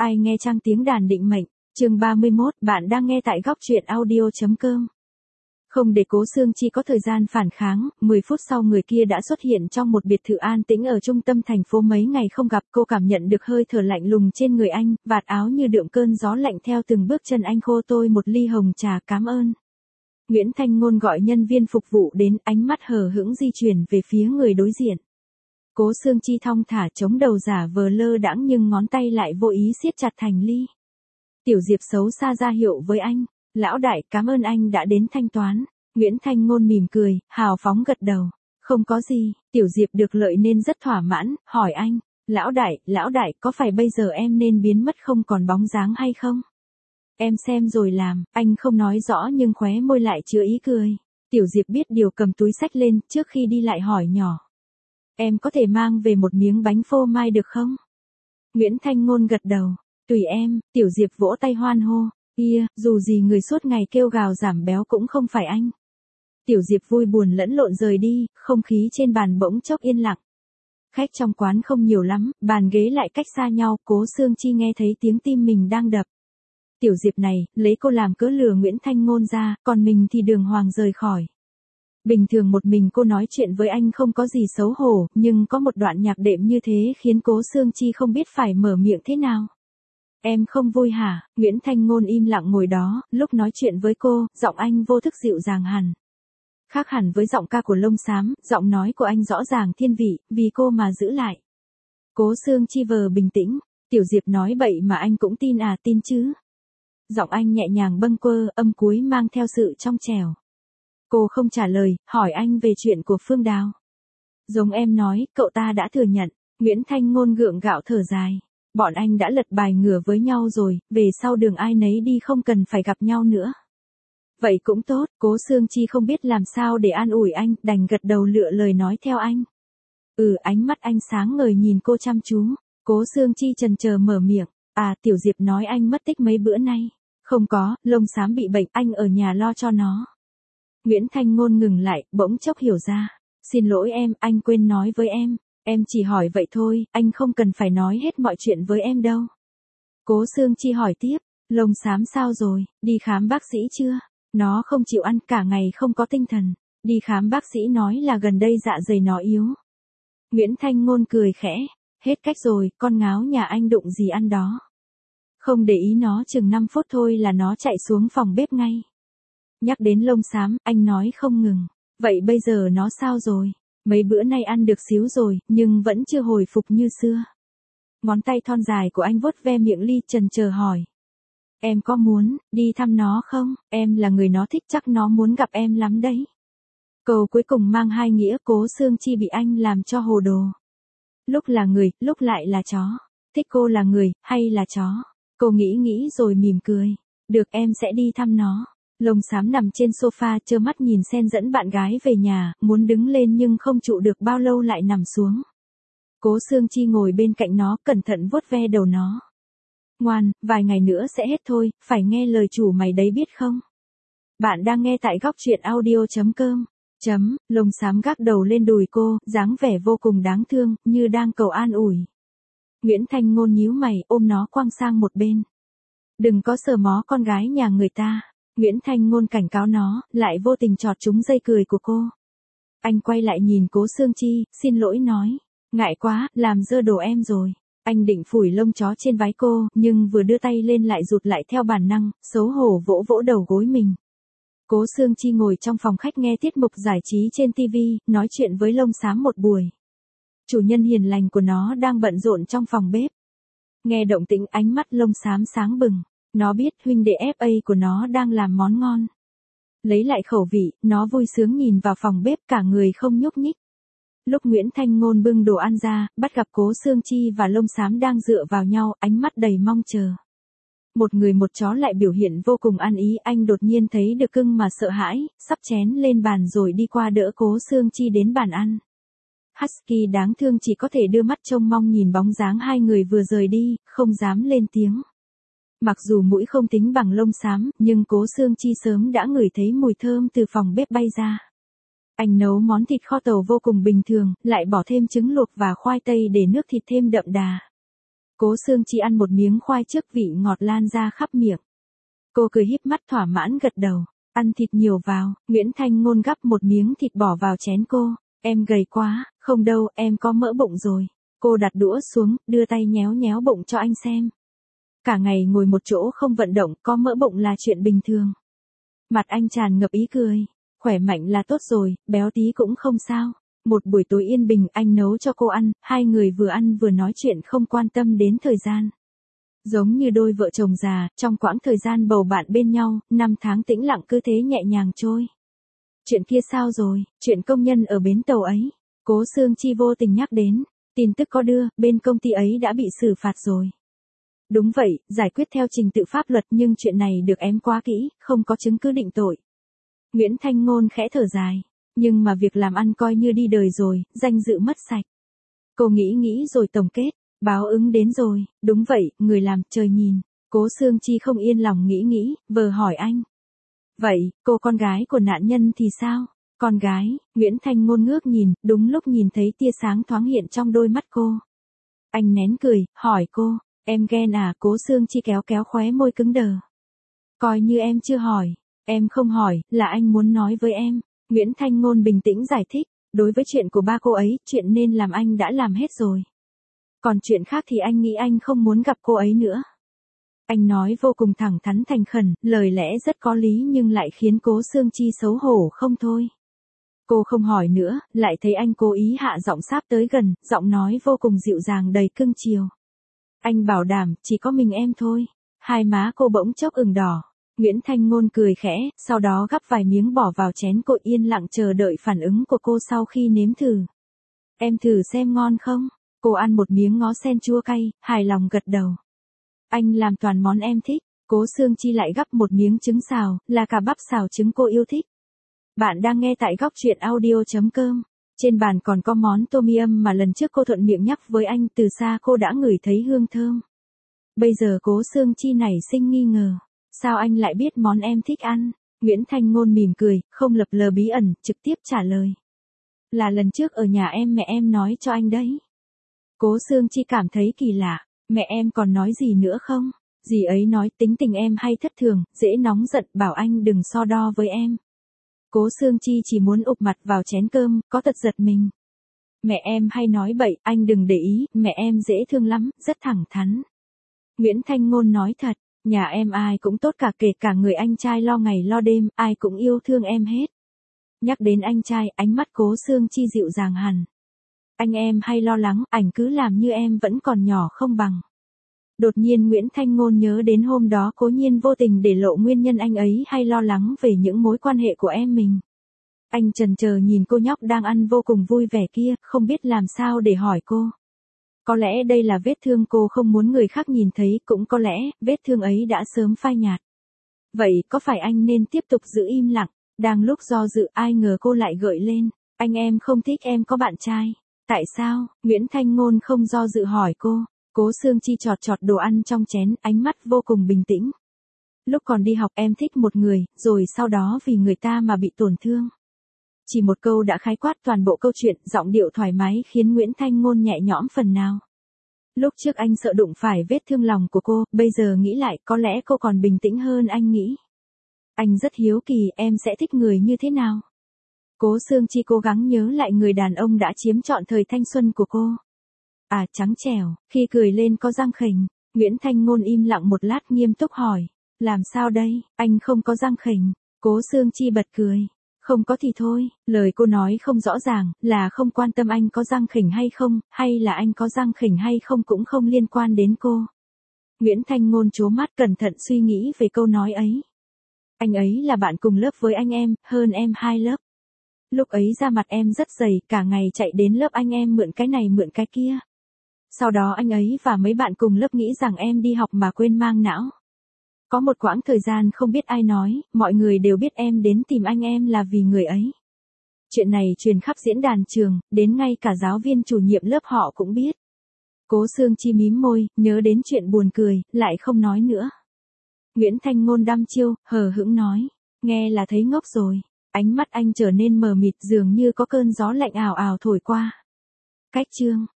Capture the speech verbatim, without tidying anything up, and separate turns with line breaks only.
Ai nghe trang tiếng đàn định mệnh, chương ba mươi mốt, bạn đang nghe tại góc truyện audio.com. Không để Cố Xương Chi có thời gian phản kháng, mười phút sau người kia đã xuất hiện trong một biệt thự an tĩnh ở trung tâm thành phố. Mấy ngày không gặp, cô cảm nhận được hơi thở lạnh lùng trên người anh, vạt áo như đượm cơn gió lạnh theo từng bước chân anh. Khô tôi một ly hồng trà, cảm ơn. Nguyễn Thanh Ngôn gọi nhân viên phục vụ đến, ánh mắt hờ hững di chuyển về phía người đối diện. Cố Xương Chi thong thả chống đầu giả vờ lơ đãng nhưng ngón tay lại vô ý siết chặt thành ly. Tiểu Diệp xấu xa ra hiệu với anh, lão đại, cảm ơn anh đã đến thanh toán. Nguyễn Thanh Ngôn mỉm cười, hào phóng gật đầu. Không có gì, Tiểu Diệp được lợi nên rất thỏa mãn, hỏi anh, lão đại, lão đại, có phải bây giờ em nên biến mất không còn bóng dáng hay không? Em xem rồi làm, anh không nói rõ nhưng khóe môi lại chứa ý cười. Tiểu Diệp biết điều cầm túi xách lên, trước khi đi lại hỏi nhỏ. Em có thể mang về một miếng bánh phô mai được không? Nguyễn Thanh Ngôn gật đầu. Tùy em, Tiểu Diệp vỗ tay hoan hô. Ia, dù gì người suốt ngày kêu gào giảm béo cũng không phải anh. Tiểu Diệp vui buồn lẫn lộn rời đi, không khí trên bàn bỗng chốc yên lặng. Khách trong quán không nhiều lắm, bàn ghế lại cách xa nhau. Cố Xương Chi nghe thấy tiếng tim mình đang đập. Tiểu Diệp này, lấy cô làm cớ lừa Nguyễn Thanh Ngôn ra, còn mình thì đường hoàng rời khỏi. Bình thường một mình cô nói chuyện với anh không có gì xấu hổ, nhưng có một đoạn nhạc đệm như thế khiến Cố Xương Chi không biết phải mở miệng thế nào. Em không vui hả? Nguyễn Thanh Ngôn im lặng ngồi đó, lúc nói chuyện với cô, giọng anh vô thức dịu dàng hẳn. Khác hẳn với giọng ca của Lông Xám, giọng nói của anh rõ ràng thiên vị, vì cô mà giữ lại. Cố Xương Chi vờ bình tĩnh, Tiểu Diệp nói bậy mà anh cũng tin à, tin chứ? Giọng anh nhẹ nhàng bâng quơ, âm cuối mang theo sự trong trẻo. Cô không trả lời, hỏi anh về chuyện của Phương Đào. Giống em nói, cậu ta đã thừa nhận. Nguyễn Thanh Ngôn gượng gạo thở dài. Bọn anh đã lật bài ngửa với nhau rồi, về sau đường ai nấy đi, không cần phải gặp nhau nữa. Vậy cũng tốt, Cố Xương Chi không biết làm sao để an ủi anh, đành gật đầu lựa lời nói theo anh. Ừ, ánh mắt anh sáng ngời nhìn cô chăm chú. Cố Xương Chi chần chờ mở miệng. À, Tiểu Diệp nói anh mất tích mấy bữa nay. Không có, Lông Xám bị bệnh, anh ở nhà lo cho nó. Nguyễn Thanh Ngôn ngừng lại, bỗng chốc hiểu ra. Xin lỗi em, anh quên nói với em. Em chỉ hỏi vậy thôi, anh không cần phải nói hết mọi chuyện với em đâu. Cố Xương Chi hỏi tiếp, Lông Xám sao rồi, đi khám bác sĩ chưa? Nó không chịu ăn, cả ngày không có tinh thần. Đi khám bác sĩ nói là gần đây dạ dày nó yếu. Nguyễn Thanh Ngôn cười khẽ, hết cách rồi, con ngáo nhà anh đụng gì ăn đó. Không để ý nó chừng năm phút thôi là nó chạy xuống phòng bếp ngay. Nhắc đến Lông Xám, anh nói không ngừng. Vậy bây giờ nó sao rồi? Mấy bữa nay ăn được xíu rồi, nhưng vẫn chưa hồi phục như xưa. Ngón tay thon dài của anh vuốt ve miệng ly, chần chờ hỏi. Em có muốn đi thăm nó không? Em là người nó thích, chắc nó muốn gặp em lắm đấy. Câu cuối cùng mang hai nghĩa. Cố Xương Chi bị anh làm cho hồ đồ. Lúc là người, lúc lại là chó. Thích cô là người, hay là chó? Cô nghĩ nghĩ rồi mỉm cười. Được, em sẽ đi thăm nó. Lông Xám nằm trên sofa trơ mắt nhìn Sen dẫn bạn gái về nhà, muốn đứng lên nhưng không trụ được bao lâu lại nằm xuống. Cố Xương Chi ngồi bên cạnh nó, cẩn thận vuốt ve đầu nó. Ngoan, vài ngày nữa sẽ hết thôi, phải nghe lời chủ mày đấy biết không? Bạn đang nghe tại góc truyện audio.com. Chấm, Lông Xám gác đầu lên đùi cô, dáng vẻ vô cùng đáng thương, như đang cầu an ủi. Nguyễn Thanh Ngôn nhíu mày, ôm nó quăng sang một bên. Đừng có sờ mó con gái nhà người ta. Nguyễn Thanh Ngôn cảnh cáo nó, lại vô tình chọt trúng dây cười của cô. Anh quay lại nhìn Cố Xương Chi, xin lỗi nói. Ngại quá, làm dơ đồ em rồi. Anh định phủi lông chó trên váy cô, nhưng vừa đưa tay lên lại rụt lại theo bản năng, xấu hổ vỗ vỗ đầu gối mình. Cố Xương Chi ngồi trong phòng khách nghe tiết mục giải trí trên ti vi, nói chuyện với Lông Xám một buổi. Chủ nhân hiền lành của nó đang bận rộn trong phòng bếp. Nghe động tĩnh, ánh mắt Lông Xám sáng bừng. Nó biết huynh đệ ép a của nó đang làm món ngon. Lấy lại khẩu vị, nó vui sướng nhìn vào phòng bếp, cả người không nhúc nhích. Lúc Nguyễn Thanh Ngôn bưng đồ ăn ra, bắt gặp Cố Xương Chi và Lông Xám đang dựa vào nhau, ánh mắt đầy mong chờ. Một người một chó lại biểu hiện vô cùng ăn ý. Anh đột nhiên thấy được cưng mà sợ hãi, sắp chén lên bàn rồi đi qua đỡ Cố Xương Chi đến bàn ăn. Husky đáng thương chỉ có thể đưa mắt trông mong nhìn bóng dáng hai người vừa rời đi, không dám lên tiếng. Mặc dù mũi không tính bằng Lông Xám, nhưng Cố Xương Chi sớm đã ngửi thấy mùi thơm từ phòng bếp bay ra. Anh nấu món thịt kho tàu vô cùng bình thường, lại bỏ thêm trứng luộc và khoai tây để nước thịt thêm đậm đà. Cố Sương Chi ăn một miếng khoai trước vị ngọt lan ra khắp miệng. Cô cười híp mắt thỏa mãn gật đầu. Ăn thịt nhiều vào, Nguyễn Thanh Ngôn gắp một miếng thịt bỏ vào chén cô. Em gầy quá, không đâu, em có mỡ bụng rồi. Cô đặt đũa xuống, đưa tay nhéo nhéo bụng cho anh xem. Cả ngày ngồi một chỗ không vận động, có mỡ bụng là chuyện bình thường. Mặt anh tràn ngập ý cười. Khỏe mạnh là tốt rồi, béo tí cũng không sao. Một buổi tối yên bình anh nấu cho cô ăn, hai người vừa ăn vừa nói chuyện không quan tâm đến thời gian. Giống như đôi vợ chồng già, trong quãng thời gian bầu bạn bên nhau, năm tháng tĩnh lặng cứ thế nhẹ nhàng trôi. Chuyện kia sao rồi, chuyện công nhân ở bến tàu ấy. Cố Sương Chi vô tình nhắc đến, tin tức có đưa, bên công ty ấy đã bị xử phạt rồi. Đúng vậy, giải quyết theo trình tự pháp luật nhưng chuyện này được ém quá kỹ, không có chứng cứ định tội. Nguyễn Thanh Ngôn khẽ thở dài, nhưng mà việc làm ăn coi như đi đời rồi, danh dự mất sạch. Cô nghĩ nghĩ rồi tổng kết, báo ứng đến rồi, đúng vậy, người làm trời nhìn. Cố Sương Chi không yên lòng nghĩ nghĩ, vờ hỏi anh. Vậy, cô con gái của nạn nhân thì sao? Con gái, Nguyễn Thanh Ngôn ngước nhìn, đúng lúc nhìn thấy tia sáng thoáng hiện trong đôi mắt cô. Anh nén cười, hỏi cô, em ghen à? Cố Sương Chi kéo kéo khóe môi cứng đờ. Coi như em chưa hỏi, em không hỏi, là anh muốn nói với em. Nguyễn Thanh Ngôn bình tĩnh giải thích, đối với chuyện của ba cô ấy, chuyện nên làm anh đã làm hết rồi. Còn chuyện khác thì anh nghĩ anh không muốn gặp cô ấy nữa. Anh nói vô cùng thẳng thắn thành khẩn, lời lẽ rất có lý nhưng lại khiến Cố Sương Chi xấu hổ không thôi. Cô không hỏi nữa, lại thấy anh cố ý hạ giọng sáp tới gần, giọng nói vô cùng dịu dàng đầy cưng chiều. Anh bảo đảm, chỉ có mình em thôi. Hai má cô bỗng chốc ửng đỏ. Nguyễn Thanh Ngôn cười khẽ, sau đó gắp vài miếng bỏ vào chén cô yên lặng chờ đợi phản ứng của cô sau khi nếm thử. Em thử xem ngon không? Cô ăn một miếng ngó sen chua cay, hài lòng gật đầu. Anh làm toàn món em thích. Cố Sương Chi lại gắp một miếng trứng xào, là cả bắp xào trứng cô yêu thích. Bạn đang nghe tại góc truyện audio chấm com. Trên bàn còn có món tom yum mà lần trước cô thuận miệng nhắc với anh, từ xa cô đã ngửi thấy hương thơm. Bây giờ Cố Sương Chi nảy sinh nghi ngờ. Sao anh lại biết món em thích ăn? Nguyễn Thanh Ngôn mỉm cười, không lập lờ bí ẩn, trực tiếp trả lời. Là lần trước ở nhà em mẹ em nói cho anh đấy. Cố Sương Chi cảm thấy kỳ lạ, mẹ em còn nói gì nữa không? Dì ấy nói tính tình em hay thất thường, dễ nóng giận, bảo anh đừng so đo với em. Cố Sương Chi chỉ muốn ụp mặt vào chén cơm, có tật giật mình. Mẹ em hay nói bậy, anh đừng để ý, mẹ em dễ thương lắm, rất thẳng thắn. Nguyễn Thanh Ngôn nói thật, nhà em ai cũng tốt cả, kể cả người anh trai lo ngày lo đêm, ai cũng yêu thương em hết. Nhắc đến anh trai, ánh mắt Cố Sương Chi dịu dàng hẳn. Anh em hay lo lắng, ảnh cứ làm như em vẫn còn nhỏ không bằng. Đột nhiên Nguyễn Thanh Ngôn nhớ đến hôm đó Cố Nhiên vô tình để lộ nguyên nhân anh ấy hay lo lắng về những mối quan hệ của em mình. Anh chần chờ nhìn cô nhóc đang ăn vô cùng vui vẻ kia, không biết làm sao để hỏi cô. Có lẽ đây là vết thương cô không muốn người khác nhìn thấy, cũng có lẽ vết thương ấy đã sớm phai nhạt. Vậy có phải anh nên tiếp tục giữ im lặng? Đang lúc do dự ai ngờ cô lại gợi lên. Anh em không thích em có bạn trai. Tại sao? Nguyễn Thanh Ngôn không do dự hỏi cô. Cố Sương Chi chọt chọt đồ ăn trong chén, ánh mắt vô cùng bình tĩnh. Lúc còn đi học em thích một người, rồi sau đó vì người ta mà bị tổn thương. Chỉ một câu đã khái quát toàn bộ câu chuyện, giọng điệu thoải mái khiến Nguyễn Thanh Ngôn nhẹ nhõm phần nào. Lúc trước anh sợ đụng phải vết thương lòng của cô, bây giờ nghĩ lại có lẽ cô còn bình tĩnh hơn anh nghĩ. Anh rất hiếu kỳ em sẽ thích người như thế nào. Cố Sương Chi cố gắng nhớ lại người đàn ông đã chiếm trọn thời thanh xuân của cô. À, trắng trẻo, khi cười lên có răng khểnh. Nguyễn Thanh Ngôn im lặng một lát nghiêm túc hỏi. Làm sao đây, anh không có răng khểnh. Cố Sương Chi bật cười. Không có thì thôi, lời cô nói không rõ ràng, là không quan tâm anh có răng khểnh hay không, hay là anh có răng khểnh hay không cũng không liên quan đến cô. Nguyễn Thanh Ngôn trố mắt cẩn thận suy nghĩ về câu nói ấy. Anh ấy là bạn cùng lớp với anh em, hơn em hai lớp. Lúc ấy da mặt em rất dày, cả ngày chạy đến lớp anh em mượn cái này mượn cái kia. Sau đó anh ấy và mấy bạn cùng lớp nghĩ rằng em đi học mà quên mang não. Có một quãng thời gian không biết ai nói, mọi người đều biết em đến tìm anh em là vì người ấy. Chuyện này truyền khắp diễn đàn trường, đến ngay cả giáo viên chủ nhiệm lớp họ cũng biết. Cố Sương Chi mím môi, nhớ đến chuyện buồn cười, lại không nói nữa. Nguyễn Thanh Ngôn đăm chiêu, hờ hững nói, nghe là thấy ngốc rồi. Ánh mắt anh trở nên mờ mịt dường như có cơn gió lạnh ào ào thổi qua. Cách chương